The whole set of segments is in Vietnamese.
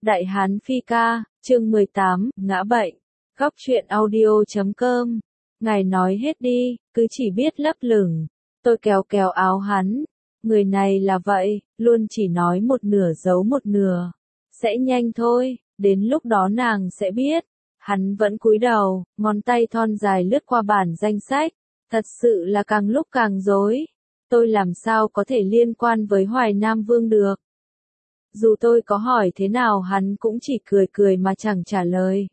Đại Hán Phi Ca, chương 18, ngã bệnh. Góc truyện audio.com. Ngài nói hết đi, cứ chỉ biết lấp lửng. Tôi kéo kéo áo hắn. Người này là vậy, luôn chỉ nói một nửa giấu một nửa. Sẽ nhanh thôi, đến lúc đó nàng sẽ biết. Hắn vẫn cúi đầu, ngón tay thon dài lướt qua bản danh sách. Thật sự là càng lúc càng rối. Tôi làm sao có thể liên quan với Hoài Nam Vương được. Dù tôi có hỏi thế nào hắn cũng chỉ cười cười mà chẳng trả lời.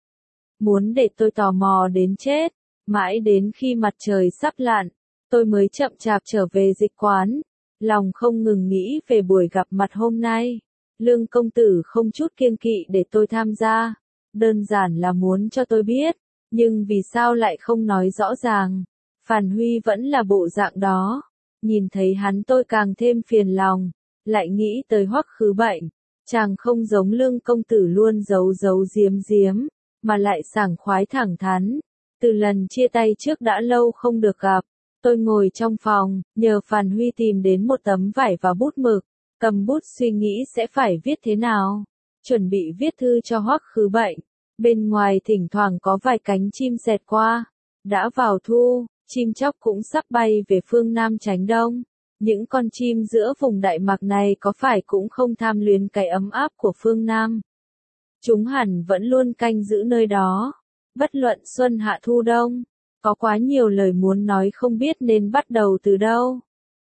Muốn để tôi tò mò đến chết, mãi đến khi mặt trời sắp lặn, tôi mới chậm chạp trở về dịch quán, lòng không ngừng nghĩ về buổi gặp mặt hôm nay. Lương công tử không chút kiêng kỵ để tôi tham gia, đơn giản là muốn cho tôi biết, nhưng vì sao lại không nói rõ ràng. Phàn Huy vẫn là bộ dạng đó, nhìn thấy hắn tôi càng thêm phiền lòng. Lại nghĩ tới Hoắc Khứ Bệnh, chàng không giống Lương công tử luôn giấu giấu giếm giếm, mà lại sảng khoái thẳng thắn. Từ lần chia tay trước đã lâu không được gặp, tôi ngồi trong phòng, nhờ Phàn Huy tìm đến một tấm vải và bút mực, cầm bút suy nghĩ sẽ phải viết thế nào, chuẩn bị viết thư cho Hoắc Khứ Bệnh. Bên ngoài thỉnh thoảng có vài cánh chim xẹt qua, đã vào thu, chim chóc cũng sắp bay về phương Nam tránh Đông. Những con chim giữa vùng Đại Mạc này có phải cũng không tham luyến cái ấm áp của phương Nam. Chúng hẳn vẫn luôn canh giữ nơi đó. Bất luận xuân hạ thu đông, có quá nhiều lời muốn nói không biết nên bắt đầu từ đâu.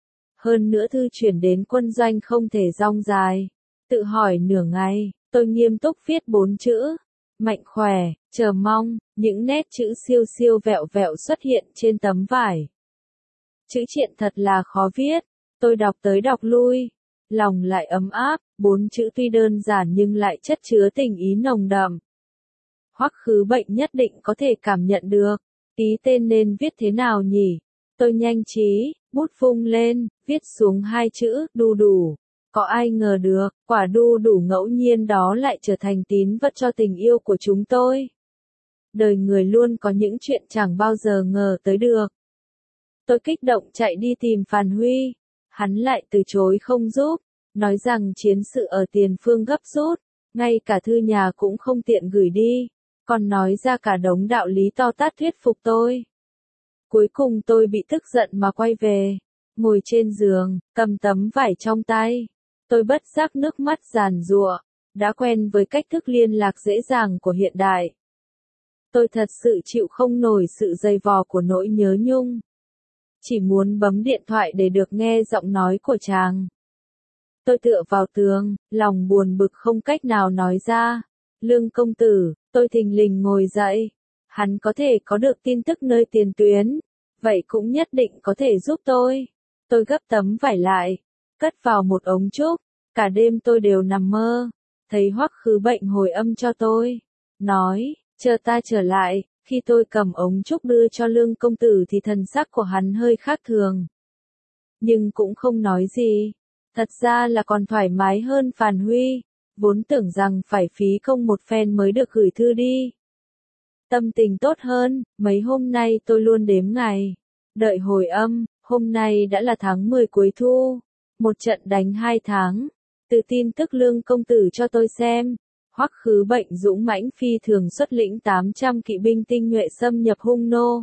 Hơn nữa thư chuyển đến quân doanh không thể dong dài. Tự hỏi nửa ngày, tôi nghiêm túc viết 4 chữ. Mạnh khỏe, chờ mong, những nét chữ siêu siêu vẹo vẹo xuất hiện trên tấm vải. Chữ triện thật là khó viết, tôi đọc tới đọc lui, lòng lại ấm áp, 4 chữ tuy đơn giản nhưng lại chất chứa tình ý nồng đậm. Hoắc Khứ Bệnh nhất định có thể cảm nhận được, ký tên nên viết thế nào nhỉ? Tôi nhanh trí, bút vung lên, viết xuống 2 chữ, đu đủ. Có ai ngờ được, quả đu đủ ngẫu nhiên đó lại trở thành tín vật cho tình yêu của chúng tôi. Đời người luôn có những chuyện chẳng bao giờ ngờ tới được. Tôi kích động chạy đi tìm Phàn Huy, hắn lại từ chối không giúp, nói rằng chiến sự ở tiền phương gấp rút, ngay cả thư nhà cũng không tiện gửi đi, còn nói ra cả đống đạo lý to tát thuyết phục tôi. Cuối cùng tôi bị tức giận mà quay về, ngồi trên giường, cầm tấm vải trong tay, tôi bất giác nước mắt giàn giụa, đã quen với cách thức liên lạc dễ dàng của hiện đại. Tôi thật sự chịu không nổi sự dày vò của nỗi nhớ nhung. Chỉ muốn bấm điện thoại để được nghe giọng nói của chàng. Tôi tựa vào tường, lòng buồn bực không cách nào nói ra. Lương công tử, tôi thình lình ngồi dậy. Hắn có thể có được tin tức nơi tiền tuyến. Vậy cũng nhất định có thể giúp tôi. Tôi gấp tấm vải lại, cất vào một ống trúc. Cả đêm tôi đều nằm mơ. Thấy Hoắc Khứ Bệnh hồi âm cho tôi. Nói, chờ ta trở lại. Khi tôi cầm ống trúc đưa cho Lương công tử thì thần sắc của hắn hơi khác thường. Nhưng cũng không nói gì. Thật ra là còn thoải mái hơn Phàn Huy, vốn tưởng rằng phải phí công một phen mới được gửi thư đi. Tâm tình tốt hơn, mấy hôm nay tôi luôn đếm ngày. Đợi hồi âm, hôm nay đã là tháng 10 cuối thu. Một trận đánh 2 tháng. Từ tin tức Lương công tử cho tôi xem. Hoắc Khứ Bệnh dũng mãnh phi thường xuất lĩnh 800 kỵ binh tinh nhuệ xâm nhập Hung Nô.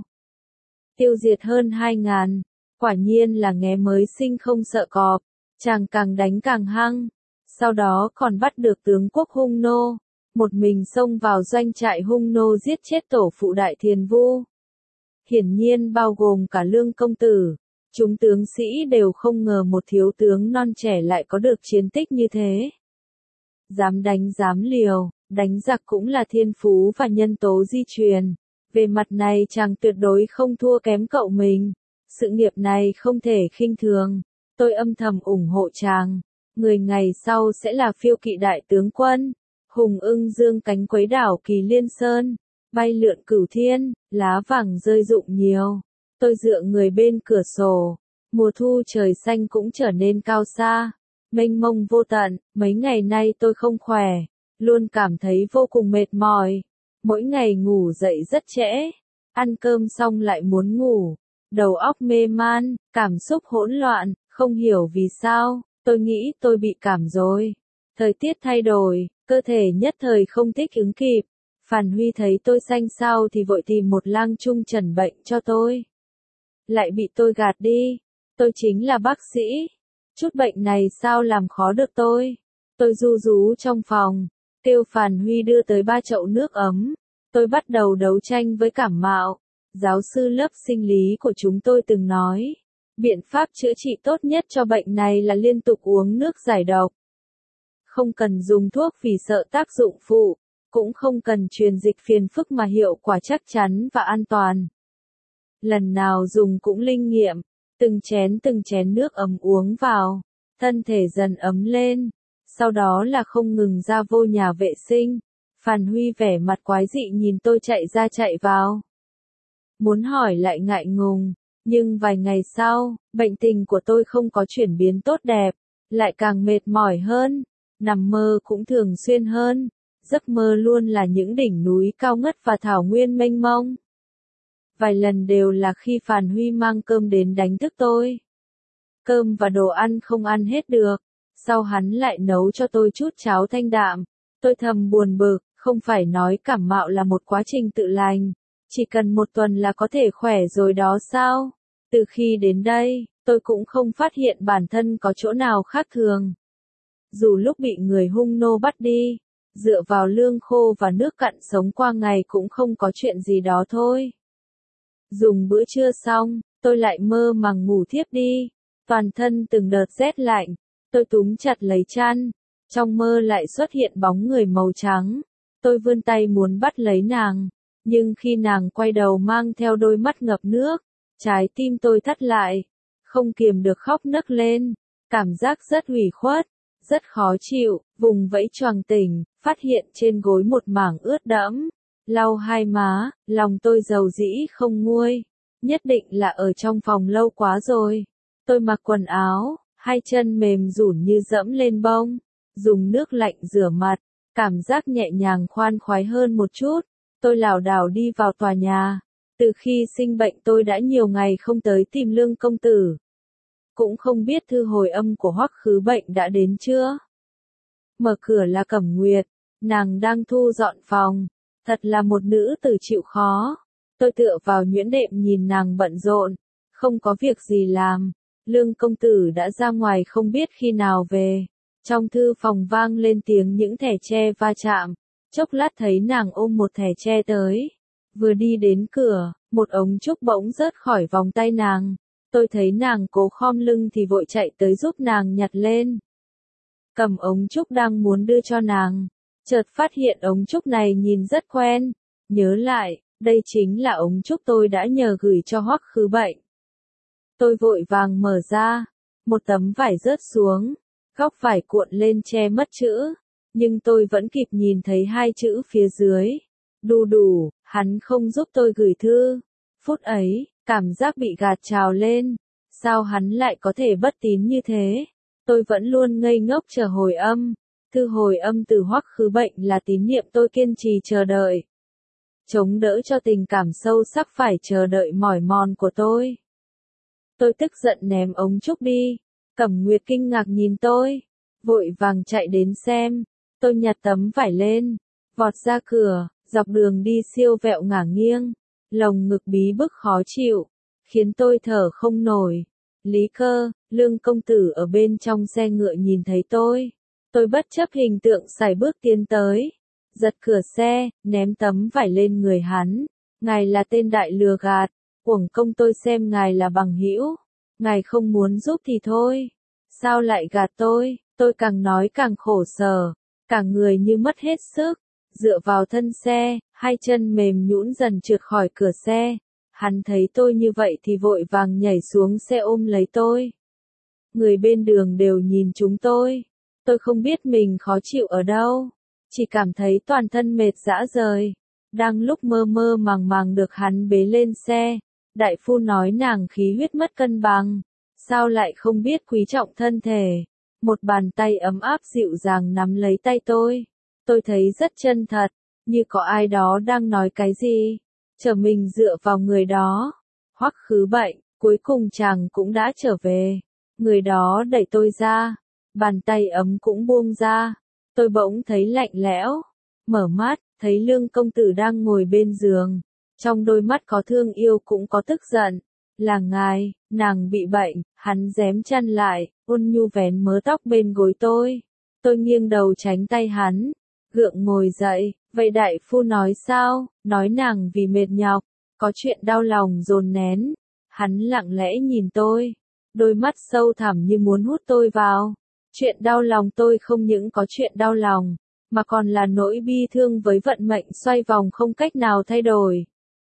Tiêu diệt hơn 2.000, quả nhiên là nghé mới sinh không sợ cọp, chàng càng đánh càng hăng. Sau đó còn bắt được tướng quốc Hung Nô, một mình xông vào doanh trại Hung Nô giết chết tổ phụ Đại Thiền Vu. Hiển nhiên bao gồm cả Lương công tử, chúng tướng sĩ đều không ngờ một thiếu tướng non trẻ lại có được chiến tích như thế. Dám đánh dám liều, đánh giặc cũng là thiên phú và nhân tố di truyền. Về mặt này chàng tuyệt đối không thua kém cậu mình. Sự nghiệp này không thể khinh thường. Tôi âm thầm ủng hộ chàng. Người ngày sau sẽ là phiêu kỵ đại tướng quân. Hùng ưng dương cánh quấy đảo Kỳ Liên Sơn. Bay lượn cửu thiên, lá vàng rơi rụng nhiều. Tôi dựa người bên cửa sổ. Mùa thu trời xanh cũng trở nên cao xa. Mênh mông vô tận, mấy ngày nay tôi không khỏe, luôn cảm thấy vô cùng mệt mỏi. Mỗi ngày ngủ dậy rất trễ, ăn cơm xong lại muốn ngủ, đầu óc mê man, cảm xúc hỗn loạn, không hiểu vì sao, tôi nghĩ tôi bị cảm rồi. Thời tiết thay đổi, cơ thể nhất thời không thích ứng kịp. Phàn Huy thấy tôi xanh xao thì vội tìm một lang trung trần bệnh cho tôi. Lại bị tôi gạt đi. Tôi chính là bác sĩ. Chút bệnh này sao làm khó được tôi. Tôi ru rú trong phòng, kêu Phàn Huy đưa tới 3 chậu nước ấm. Tôi bắt đầu đấu tranh với cảm mạo. Giáo sư lớp sinh lý của chúng tôi từng nói, biện pháp chữa trị tốt nhất cho bệnh này là liên tục uống nước giải độc. Không cần dùng thuốc vì sợ tác dụng phụ, cũng không cần truyền dịch phiền phức mà hiệu quả chắc chắn và an toàn. Lần nào dùng cũng linh nghiệm, từng chén nước ấm uống vào, thân thể dần ấm lên, sau đó là không ngừng ra vô nhà vệ sinh. Phàn Huy vẻ mặt quái dị nhìn tôi chạy ra chạy vào. Muốn hỏi lại ngại ngùng, nhưng vài ngày sau, bệnh tình của tôi không có chuyển biến tốt đẹp, lại càng mệt mỏi hơn, nằm mơ cũng thường xuyên hơn, giấc mơ luôn là những đỉnh núi cao ngất và thảo nguyên mênh mông. Vài lần đều là khi Phàn Huy mang cơm đến đánh thức tôi. Cơm và đồ ăn không ăn hết được, sau hắn lại nấu cho tôi chút cháo thanh đạm. Tôi thầm buồn bực, không phải nói cảm mạo là một quá trình tự lành, chỉ cần 1 tuần là có thể khỏe rồi đó sao? Từ khi đến đây, tôi cũng không phát hiện bản thân có chỗ nào khác thường. Dù lúc bị người hung nô bắt đi, dựa vào lương khô và nước cặn sống qua ngày cũng không có chuyện gì đó thôi. Dùng bữa trưa xong, tôi lại mơ màng ngủ thiếp đi, toàn thân từng đợt rét lạnh, tôi túm chặt lấy chăn, trong mơ lại xuất hiện bóng người màu trắng, tôi vươn tay muốn bắt lấy nàng, nhưng khi nàng quay đầu mang theo đôi mắt ngập nước, trái tim tôi thắt lại, không kiềm được khóc nấc lên, cảm giác rất ủy khuất, rất khó chịu, vùng vẫy choàng tỉnh, phát hiện trên gối một mảng ướt đẫm. Lau hai má, lòng tôi dầu dĩ không nguôi. Nhất định là ở trong phòng lâu quá rồi. Tôi mặc quần áo, hai chân mềm rủn như dẫm lên bông. Dùng nước lạnh rửa mặt, cảm giác nhẹ nhàng khoan khoái hơn một chút. Tôi lảo đảo đi vào tòa nhà. Từ khi sinh bệnh tôi đã nhiều ngày không tới tìm Lương công tử. Cũng không biết thư hồi âm của Hoắc Khứ Bệnh đã đến chưa. Mở cửa là Cẩm Nguyệt, nàng đang thu dọn phòng. Thật là một nữ tử chịu khó. Tôi tựa vào nhuyễn đệm nhìn nàng bận rộn, không có việc gì làm. Lương công tử đã ra ngoài không biết khi nào về. Trong thư phòng vang lên tiếng những thẻ tre va chạm. Chốc lát thấy nàng ôm một thẻ tre tới. Vừa đi đến cửa, một ống trúc bỗng rớt khỏi vòng tay nàng. Tôi thấy nàng cố khom lưng thì vội chạy tới giúp nàng nhặt lên. Cầm ống trúc đang muốn đưa cho nàng. Chợt phát hiện ống trúc này nhìn rất quen, nhớ lại, đây chính là ống trúc tôi đã nhờ gửi cho Hoắc Khứ Bệnh. Tôi vội vàng mở ra, một tấm vải rớt xuống, góc vải cuộn lên che mất chữ, nhưng tôi vẫn kịp nhìn thấy 2 chữ phía dưới. Đu đủ, hắn không giúp tôi gửi thư. Phút ấy, cảm giác bị gạt trào lên, sao hắn lại có thể bất tín như thế? Tôi vẫn luôn ngây ngốc chờ hồi âm. Thư hồi âm từ Hoắc Khứ Bệnh là tín niệm tôi kiên trì chờ đợi. Chống đỡ cho tình cảm sâu sắc phải chờ đợi mỏi mòn của tôi. Tôi tức giận ném ống trúc đi. Cẩm Nguyệt kinh ngạc nhìn tôi, vội vàng chạy đến xem. Tôi nhặt tấm vải lên, vọt ra cửa, dọc đường đi siêu vẹo ngả nghiêng. Lồng ngực bí bức khó chịu, khiến tôi thở không nổi. Lý Cơ, Lương công tử ở bên trong xe ngựa nhìn thấy tôi. Tôi bất chấp hình tượng sải bước tiến tới, giật cửa xe, ném tấm vải lên người hắn. Ngài là tên đại lừa gạt, uổng công tôi xem ngài là bằng hữu. Ngài không muốn giúp thì thôi. Sao lại gạt tôi? Tôi càng nói càng khổ sở, cả người như mất hết sức. Dựa vào thân xe, hai chân mềm nhũn dần trượt khỏi cửa xe. Hắn thấy tôi như vậy thì vội vàng nhảy xuống xe ôm lấy tôi. Người bên đường đều nhìn chúng tôi. Tôi không biết mình khó chịu ở đâu, chỉ cảm thấy toàn thân mệt rã rời. Đang lúc mơ mơ màng màng được hắn bế lên xe, đại phu nói nàng khí huyết mất cân bằng, sao lại không biết quý trọng thân thể. Một bàn tay ấm áp dịu dàng nắm lấy tay tôi thấy rất chân thật, như có ai đó đang nói cái gì, chờ mình dựa vào người đó. Hoắc Khứ Bệnh, cuối cùng chàng cũng đã trở về. Người đó đẩy tôi ra. Bàn tay ấm cũng buông ra. Tôi bỗng thấy lạnh lẽo, mở mắt, thấy Lương công tử đang ngồi bên giường. Trong đôi mắt có thương yêu cũng có tức giận. Là ngài, nàng bị bệnh, hắn rém chăn lại, ôn nhu vén mớ tóc bên gối tôi. Tôi nghiêng đầu tránh tay hắn, gượng ngồi dậy, vậy đại phu nói sao, nói nàng vì mệt nhọc, có chuyện đau lòng dồn nén. Hắn lặng lẽ nhìn tôi, đôi mắt sâu thẳm như muốn hút tôi vào. Chuyện đau lòng tôi không những có chuyện đau lòng, mà còn là nỗi bi thương với vận mệnh xoay vòng không cách nào thay đổi.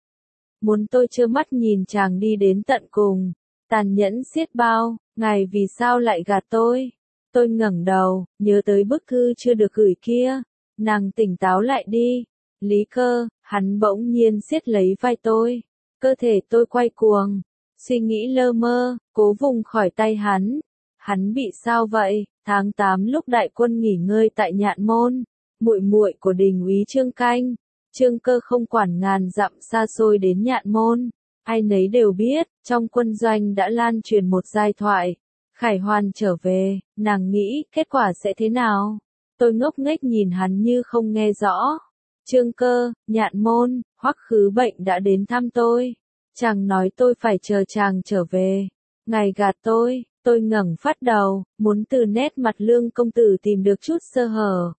Muốn tôi trơ mắt nhìn chàng đi đến tận cùng, tàn nhẫn xiết bao, ngài vì sao lại gạt tôi? Tôi ngẩng đầu, nhớ tới bức thư chưa được gửi kia. Nàng tỉnh táo lại đi. Lý Cơ, hắn bỗng nhiên siết lấy vai tôi. Cơ thể tôi quay cuồng, suy nghĩ lơ mơ, cố vùng khỏi tay hắn. Hắn bị sao vậy? Tháng 8 lúc đại quân nghỉ ngơi tại Nhạn Môn, muội muội của Đình úy Trương Canh, Trương Cơ không quản ngàn dặm xa xôi đến Nhạn Môn. Ai nấy đều biết, trong quân doanh đã lan truyền một giai thoại. Khải Hoàn trở về, nàng nghĩ kết quả sẽ thế nào? Tôi ngốc nghếch nhìn hắn như không nghe rõ. Trương Cơ, Nhạn Môn, Hoắc Khứ Bệnh đã đến thăm tôi. Chàng nói tôi phải chờ chàng trở về. Ngài gạt tôi ngẩng phát đầu, muốn từ nét mặt Lương công tử tìm được chút sơ hở.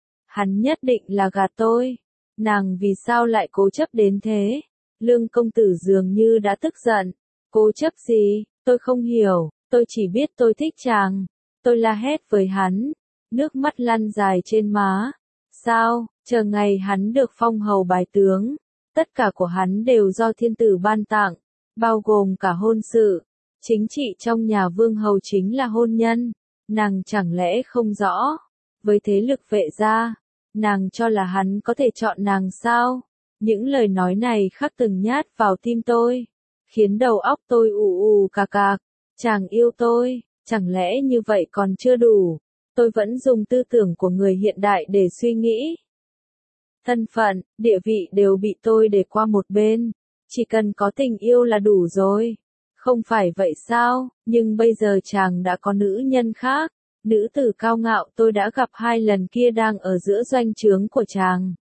Hắn nhất định là gạt tôi. Nàng vì sao lại cố chấp đến thế? Lương công tử dường như đã tức giận. Cố chấp gì? Tôi không hiểu, tôi chỉ biết tôi thích chàng. Tôi la hét với hắn, nước mắt lăn dài trên má. Sao, chờ ngày hắn được phong hầu bái tướng, tất cả của hắn đều do thiên tử ban tặng, bao gồm cả hôn sự. Chính trị trong nhà vương hầu chính là hôn nhân. Nàng chẳng lẽ không rõ? Với thế lực Vệ gia, nàng cho là hắn có thể chọn nàng sao? Những lời nói này khắc từng nhát vào tim tôi, khiến đầu óc tôi ù ù cà cạc. Chàng yêu tôi, chẳng lẽ như vậy còn chưa đủ? Tôi vẫn dùng tư tưởng của người hiện đại để suy nghĩ. Thân phận, địa vị đều bị tôi để qua một bên. Chỉ cần có tình yêu là đủ rồi. Không phải vậy sao? Nhưng bây giờ chàng đã có nữ nhân khác. Nữ tử cao ngạo tôi đã gặp 2 lần kia đang ở giữa doanh trướng của chàng.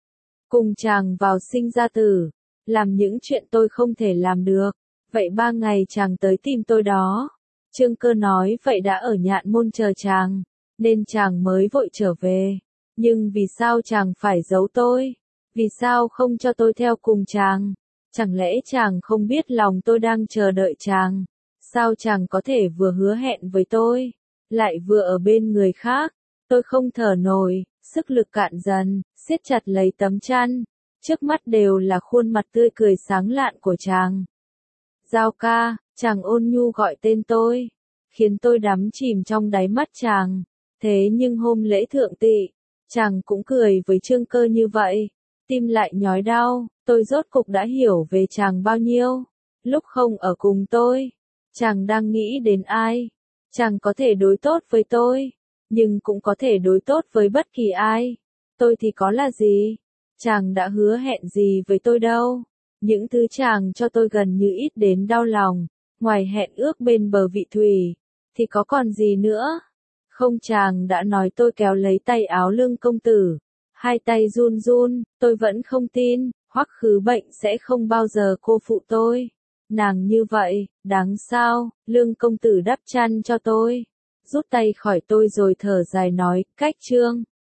Cùng chàng vào sinh ra tử, làm những chuyện tôi không thể làm được. Vậy 3 ngày chàng tới tìm tôi đó. Trương Cơ nói vậy đã ở Nhạn Môn chờ chàng, nên chàng mới vội trở về. Nhưng vì sao chàng phải giấu tôi? Vì sao không cho tôi theo cùng chàng? Chẳng lẽ chàng không biết lòng tôi đang chờ đợi chàng? Sao chàng có thể vừa hứa hẹn với tôi, lại vừa ở bên người khác? Tôi không thở nổi, sức lực cạn dần, siết chặt lấy tấm chăn. Trước mắt đều là khuôn mặt tươi cười sáng lạn của chàng. Giao ca, chàng ôn nhu gọi tên tôi, khiến tôi đắm chìm trong đáy mắt chàng. Thế nhưng hôm lễ thượng tỵ, chàng cũng cười với Trương Cơ như vậy. Tim lại nhói đau, tôi rốt cục đã hiểu về chàng bao nhiêu. Lúc không ở cùng tôi, chàng đang nghĩ đến ai? Chàng có thể đối tốt với tôi, nhưng cũng có thể đối tốt với bất kỳ ai. Tôi thì có là gì? Chàng đã hứa hẹn gì với tôi đâu? Những thứ chàng cho tôi gần như ít đến đau lòng. Ngoài hẹn ước bên bờ vị thủy, thì có còn gì nữa? Không, chàng đã nói. Tôi kéo lấy tay áo Lương công tử, 2 tay run run. Tôi vẫn không tin, Hoắc Khứ Bệnh sẽ không bao giờ cô phụ tôi. Nàng như vậy, đáng sao? Lương công tử đắp chăn cho tôi, rút tay khỏi tôi rồi thở dài nói, Cách Trương.